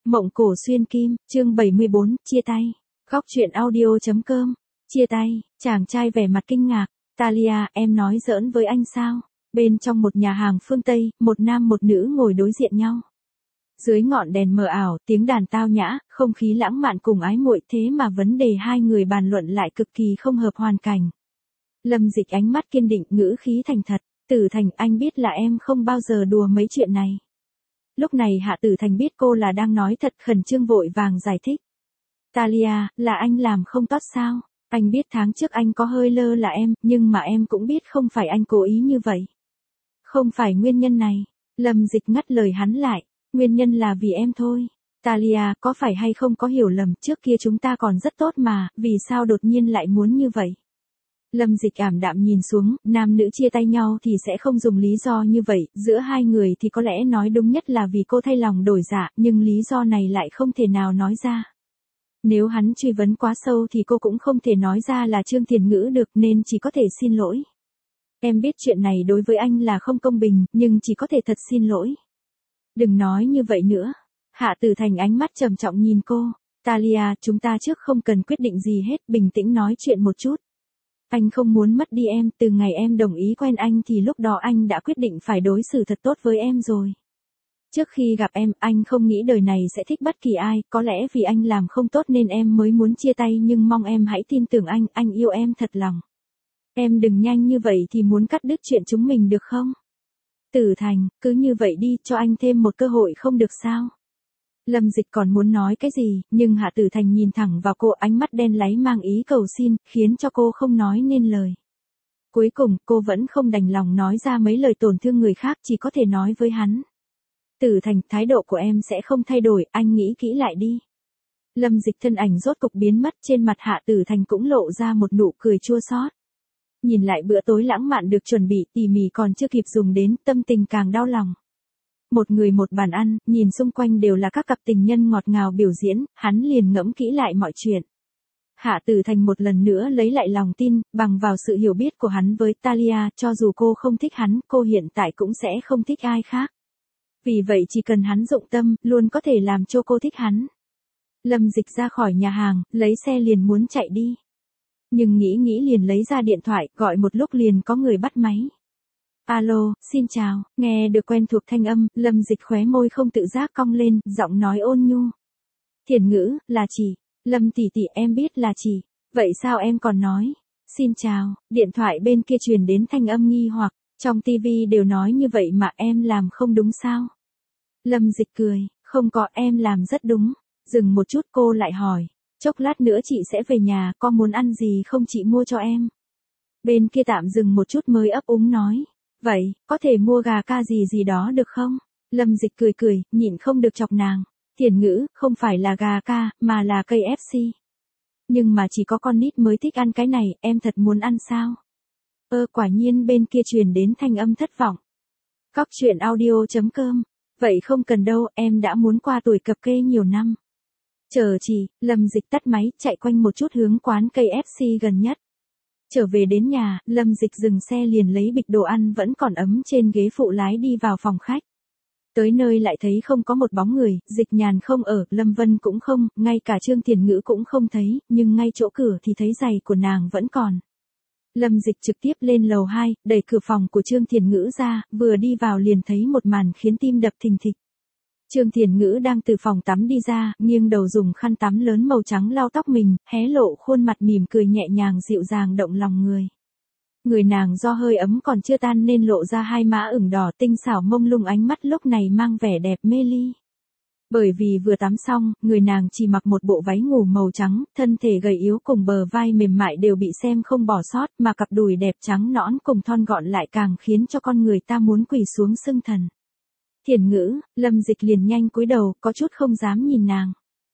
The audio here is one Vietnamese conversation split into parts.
Mộng cổ xuyên kim, chương 74, chia tay. Góc truyện audio.com. Chia tay, chàng trai vẻ mặt kinh ngạc. Talia, em nói giỡn với anh sao? Bên trong một nhà hàng phương Tây, một nam một nữ ngồi đối diện nhau. Dưới ngọn đèn mờ ảo, tiếng đàn tao nhã, không khí lãng mạn cùng ái muội, thế mà vấn đề hai người bàn luận lại cực kỳ không hợp hoàn cảnh. Lâm Dịch ánh mắt kiên định, ngữ khí thành thật. Tử Thành, anh biết là em không bao giờ đùa mấy chuyện này. Lúc này Hạ Tử Thành biết cô là đang nói thật, khẩn trương vội vàng giải thích. Talia, là anh làm không tốt sao? Anh biết tháng trước anh có hơi lơ là em, nhưng mà em cũng biết không phải anh cố ý như vậy. Không phải nguyên nhân này. Lâm Dịch ngắt lời hắn lại. Nguyên nhân là vì em thôi. Talia, có phải hay không có hiểu lầm, trước kia chúng ta còn rất tốt mà, vì sao đột nhiên lại muốn như vậy? Lâm Dịch ảm đạm nhìn xuống, nam nữ chia tay nhau thì sẽ không dùng lý do như vậy, giữa hai người thì có lẽ nói đúng nhất là vì cô thay lòng đổi dạ, nhưng lý do này lại không thể nào nói ra. Nếu hắn truy vấn quá sâu thì cô cũng không thể nói ra là Trương Thiền Ngữ được, nên chỉ có thể xin lỗi. Em biết chuyện này đối với anh là không công bình, nhưng chỉ có thể thật xin lỗi. Đừng nói như vậy nữa. Hạ Tử Thành ánh mắt trầm trọng nhìn cô. Talia, chúng ta trước không cần quyết định gì hết, bình tĩnh nói chuyện một chút. Anh không muốn mất đi em, từ ngày em đồng ý quen anh thì lúc đó anh đã quyết định phải đối xử thật tốt với em rồi. Trước khi gặp em, anh không nghĩ đời này sẽ thích bất kỳ ai, có lẽ vì anh làm không tốt nên em mới muốn chia tay, nhưng mong em hãy tin tưởng anh yêu em thật lòng. Em đừng nhanh như vậy thì muốn cắt đứt chuyện chúng mình được không? Tử Thành, cứ như vậy đi, cho anh thêm một cơ hội không được sao? Lâm Dịch còn muốn nói cái gì, nhưng Hạ Tử Thành nhìn thẳng vào cô, ánh mắt đen láy mang ý cầu xin, khiến cho cô không nói nên lời. Cuối cùng, cô vẫn không đành lòng nói ra mấy lời tổn thương người khác, chỉ có thể nói với hắn. Tử Thành, thái độ của em sẽ không thay đổi, anh nghĩ kỹ lại đi. Lâm Dịch thân ảnh rốt cục biến mất, trên mặt Hạ Tử Thành cũng lộ ra một nụ cười chua xót. Nhìn lại bữa tối lãng mạn được chuẩn bị tỉ mỉ còn chưa kịp dùng đến, tâm tình càng đau lòng. Một người một bàn ăn, nhìn xung quanh đều là các cặp tình nhân ngọt ngào biểu diễn, hắn liền ngẫm kỹ lại mọi chuyện. Hạ Tử Thành một lần nữa lấy lại lòng tin, bằng vào sự hiểu biết của hắn với Talia, cho dù cô không thích hắn, cô hiện tại cũng sẽ không thích ai khác. Vì vậy chỉ cần hắn dụng tâm, luôn có thể làm cho cô thích hắn. Lâm Dịch ra khỏi nhà hàng, lấy xe liền muốn chạy đi. Nhưng nghĩ liền lấy ra điện thoại, gọi một lúc liền có người bắt máy. Alo, xin chào, nghe được quen thuộc thanh âm, Lâm Dịch khóe môi không tự giác cong lên, giọng nói ôn nhu. Thiền Ngữ, là chị. Lâm tỷ tỷ, em biết là chị. Vậy sao em còn nói? Xin chào, điện thoại bên kia truyền đến thanh âm nghi hoặc, trong tivi đều nói như vậy mà em làm không đúng sao? Lâm Dịch cười, không có, em làm rất đúng. Dừng một chút cô lại hỏi, chốc lát nữa chị sẽ về nhà, có muốn ăn gì không chị mua cho em? Bên kia tạm dừng một chút mới ấp úng nói. Vậy, có thể mua gà ca gì đó được không? Lâm Dịch cười, nhịn không được chọc nàng. Thiền Ngữ, không phải là gà ca, mà là KFC. Nhưng mà chỉ có con nít mới thích ăn cái này, em thật muốn ăn sao? Quả nhiên bên kia truyền đến thanh âm thất vọng. Góc truyện audio.com. Vậy không cần đâu, em đã muốn qua tuổi cập kê nhiều năm. Chờ chị, Lâm Dịch tắt máy, chạy quanh một chút hướng quán KFC gần nhất. Trở về đến nhà, Lâm Dịch dừng xe liền lấy bịch đồ ăn vẫn còn ấm trên ghế phụ lái đi vào phòng khách. Tới nơi lại thấy không có một bóng người, Dịch Nhàn không ở, Lâm Vân cũng không, ngay cả Trương Thiền Ngữ cũng không thấy, nhưng ngay chỗ cửa thì thấy giày của nàng vẫn còn. Lâm Dịch trực tiếp lên lầu 2, đẩy cửa phòng của Trương Thiền Ngữ ra, vừa đi vào liền thấy một màn khiến tim đập thình thịch. Trương Thiền Ngữ đang từ phòng tắm đi ra, nghiêng đầu dùng khăn tắm lớn màu trắng lau tóc mình, hé lộ khuôn mặt mỉm cười nhẹ nhàng dịu dàng động lòng người. Người nàng do hơi ấm còn chưa tan nên lộ ra hai má ửng đỏ tinh xảo mông lung, ánh mắt lúc này mang vẻ đẹp mê ly. Bởi vì vừa tắm xong, người nàng chỉ mặc một bộ váy ngủ màu trắng, thân thể gầy yếu cùng bờ vai mềm mại đều bị xem không bỏ sót, mà cặp đùi đẹp trắng nõn cùng thon gọn lại càng khiến cho con người ta muốn quỳ xuống xưng thần. Thiền Ngữ, Lâm Dịch liền nhanh cúi đầu, có chút không dám nhìn nàng.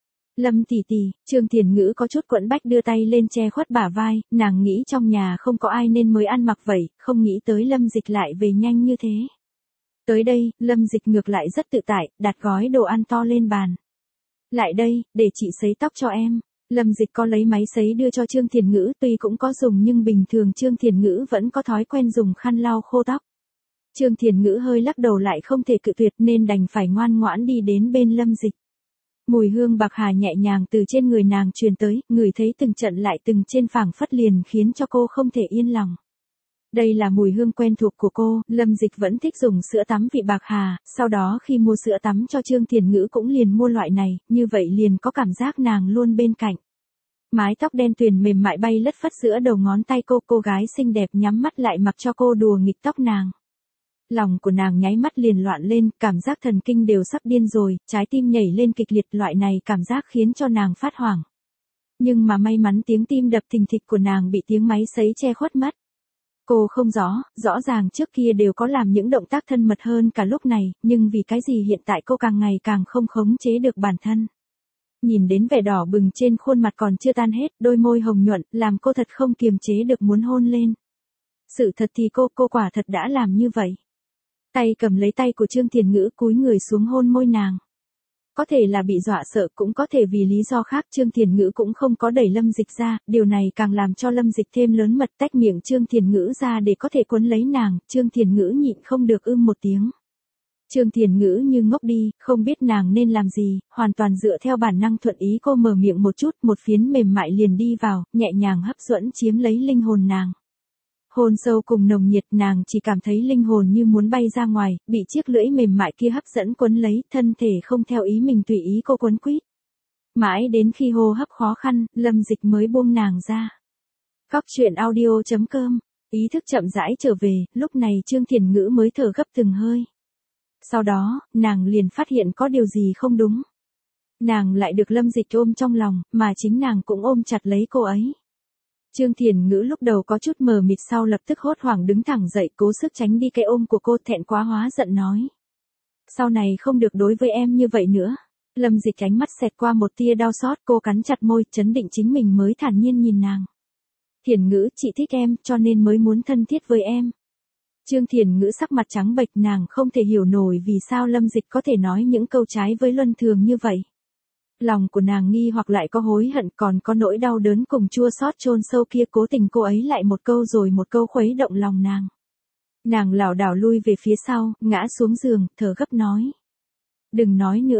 Lâm tỷ tỷ, Trương Thiền Ngữ có chút quẫn bách đưa tay lên che khuất bả vai, nàng nghĩ trong nhà không có ai nên mới ăn mặc vậy, không nghĩ tới Lâm Dịch lại về nhanh như thế. Tới đây, Lâm Dịch ngược lại rất tự tại, đặt gói đồ ăn to lên bàn. Lại đây, để chị sấy tóc cho em. Lâm Dịch có lấy máy sấy đưa cho Trương Thiền Ngữ, tuy cũng có dùng nhưng bình thường Trương Thiền Ngữ vẫn có thói quen dùng khăn lau khô tóc. Trương Thiền Ngữ hơi lắc đầu lại không thể cự tuyệt nên đành phải ngoan ngoãn đi đến bên Lâm Dịch. Mùi hương bạc hà nhẹ nhàng từ trên người nàng truyền tới, ngửi thấy từng trận lại từng trên phảng phất liền khiến cho cô không thể yên lòng. Đây là mùi hương quen thuộc của cô, Lâm Dịch vẫn thích dùng sữa tắm vị bạc hà, sau đó khi mua sữa tắm cho Trương Thiền Ngữ cũng liền mua loại này, như vậy liền có cảm giác nàng luôn bên cạnh. Mái tóc đen tuyền mềm mại bay lất phất giữa đầu ngón tay cô gái xinh đẹp nhắm mắt lại mặc cho cô đùa nghịch tóc nàng. Lòng của nàng nháy mắt liền loạn lên, cảm giác thần kinh đều sắp điên rồi, trái tim nhảy lên kịch liệt, loại này cảm giác khiến cho nàng phát hoảng. Nhưng mà may mắn tiếng tim đập thình thịch của nàng bị tiếng máy sấy che khuất mất. Cô không rõ ràng trước kia đều có làm những động tác thân mật hơn cả lúc này, nhưng vì cái gì hiện tại cô càng ngày càng không khống chế được bản thân. Nhìn đến vẻ đỏ bừng trên khuôn mặt còn chưa tan hết, đôi môi hồng nhuận, làm cô thật không kiềm chế được muốn hôn lên. Sự thật thì cô quả thật đã làm như vậy. Tay cầm lấy tay của Trương Thiền Ngữ cúi người xuống hôn môi nàng. Có thể là bị dọa sợ, cũng có thể vì lý do khác, Trương Thiền Ngữ cũng không có đẩy Lâm Dịch ra, điều này càng làm cho Lâm Dịch thêm lớn mật, tách miệng Trương Thiền Ngữ ra để có thể quấn lấy nàng. Trương Thiền Ngữ nhịn không được một tiếng. Trương Thiền Ngữ như ngốc đi, không biết nàng nên làm gì, hoàn toàn dựa theo bản năng thuận ý cô mở miệng một chút, một phiến mềm mại liền đi vào, nhẹ nhàng hấp dẫn chiếm lấy linh hồn nàng. Hôn sâu cùng nồng nhiệt, nàng chỉ cảm thấy linh hồn như muốn bay ra ngoài, bị chiếc lưỡi mềm mại kia hấp dẫn quấn lấy, thân thể không theo ý mình tùy ý cô quấn quýt. Mãi đến khi hô hấp khó khăn, Lâm Dịch mới buông nàng ra. Cóc truyện audio.com, ý thức chậm rãi trở về, lúc này Trương Thiền Ngữ mới thở gấp từng hơi. Sau đó, nàng liền phát hiện có điều gì không đúng. Nàng lại được Lâm Dịch ôm trong lòng, mà chính nàng cũng ôm chặt lấy cô ấy. Trương Thiền Ngữ lúc đầu có chút mờ mịt, sau lập tức hốt hoảng đứng thẳng dậy, cố sức tránh đi cái ôm của cô, thẹn quá hóa giận nói. Sau này không được đối với em như vậy nữa. Lâm Dịch ánh mắt xẹt qua một tia đau xót, cô cắn chặt môi, trấn định chính mình mới thản nhiên nhìn nàng. Thiền Ngữ, chị thích em, cho nên mới muốn thân thiết với em. Trương Thiền Ngữ sắc mặt trắng bệch, nàng không thể hiểu nổi vì sao Lâm Dịch có thể nói những câu trái với luân thường như vậy. Lòng của nàng nghi hoặc lại có hối hận, còn có nỗi đau đớn cùng chua xót chôn sâu kia, cố tình cô ấy lại một câu rồi một câu khuấy động lòng nàng. Nàng lảo đảo lui về phía sau, ngã xuống giường, thở gấp nói. Đừng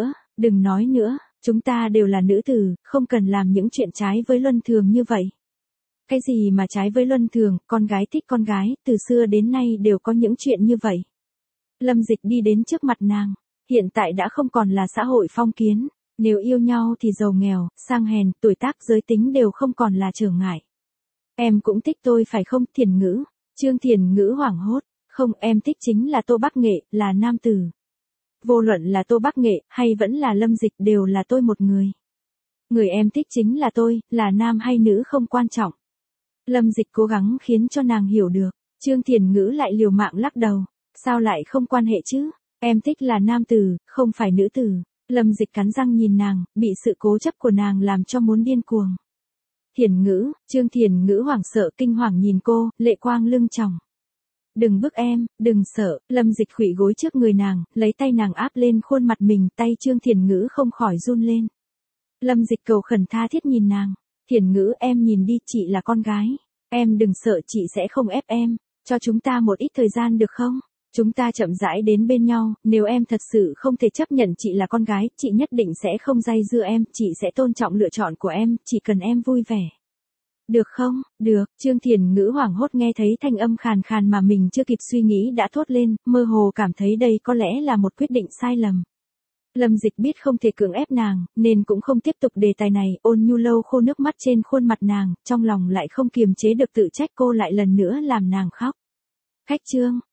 nói nữa, chúng ta đều là nữ tử, không cần làm những chuyện trái với luân thường như vậy. Cái gì mà trái với luân thường, con gái thích con gái, từ xưa đến nay đều có những chuyện như vậy. Lâm Dịch đi đến trước mặt nàng, hiện tại đã không còn là xã hội phong kiến. Nếu yêu nhau thì giàu nghèo, sang hèn, tuổi tác, giới tính đều không còn là trở ngại. Em cũng thích tôi phải không, Thiền Ngữ? Trương Thiền Ngữ hoảng hốt. Không, em thích chính là Tô Bắc Nghệ, là nam tử. Vô luận là Tô Bắc Nghệ, hay vẫn là Lâm Dịch đều là tôi một người. Người em thích chính là tôi, là nam hay nữ không quan trọng. Lâm Dịch cố gắng khiến cho nàng hiểu được. Trương Thiền Ngữ lại liều mạng lắc đầu. Sao lại không quan hệ chứ? Em thích là nam tử, không phải nữ tử. Lâm Dịch cắn răng nhìn nàng, bị sự cố chấp của nàng làm cho muốn điên cuồng. Thiền Ngữ, Trương Thiền Ngữ hoảng sợ kinh hoàng nhìn cô, lệ quang lưng tròng. Đừng bức em, đừng sợ, Lâm Dịch khuỵu gối trước người nàng, lấy tay nàng áp lên khuôn mặt mình, tay Trương Thiền Ngữ không khỏi run lên. Lâm Dịch cầu khẩn tha thiết nhìn nàng. Thiền Ngữ, em nhìn đi, chị là con gái. Em đừng sợ, chị sẽ không ép em. Cho chúng ta một ít thời gian được không? Chúng ta chậm rãi đến bên nhau, nếu em thật sự không thể chấp nhận chị là con gái, chị nhất định sẽ không dây dưa em, chị sẽ tôn trọng lựa chọn của em, chỉ cần em vui vẻ. Được không? Được, Trương Thiền Ngữ hoảng hốt nghe thấy thanh âm khàn khàn mà mình chưa kịp suy nghĩ đã thốt lên, mơ hồ cảm thấy đây có lẽ là một quyết định sai lầm. Lâm Dịch biết không thể cưỡng ép nàng, nên cũng không tiếp tục đề tài này, ôn nhu lau khô nước mắt trên khuôn mặt nàng, trong lòng lại không kiềm chế được tự trách cô lại lần nữa làm nàng khóc. Khách Trương.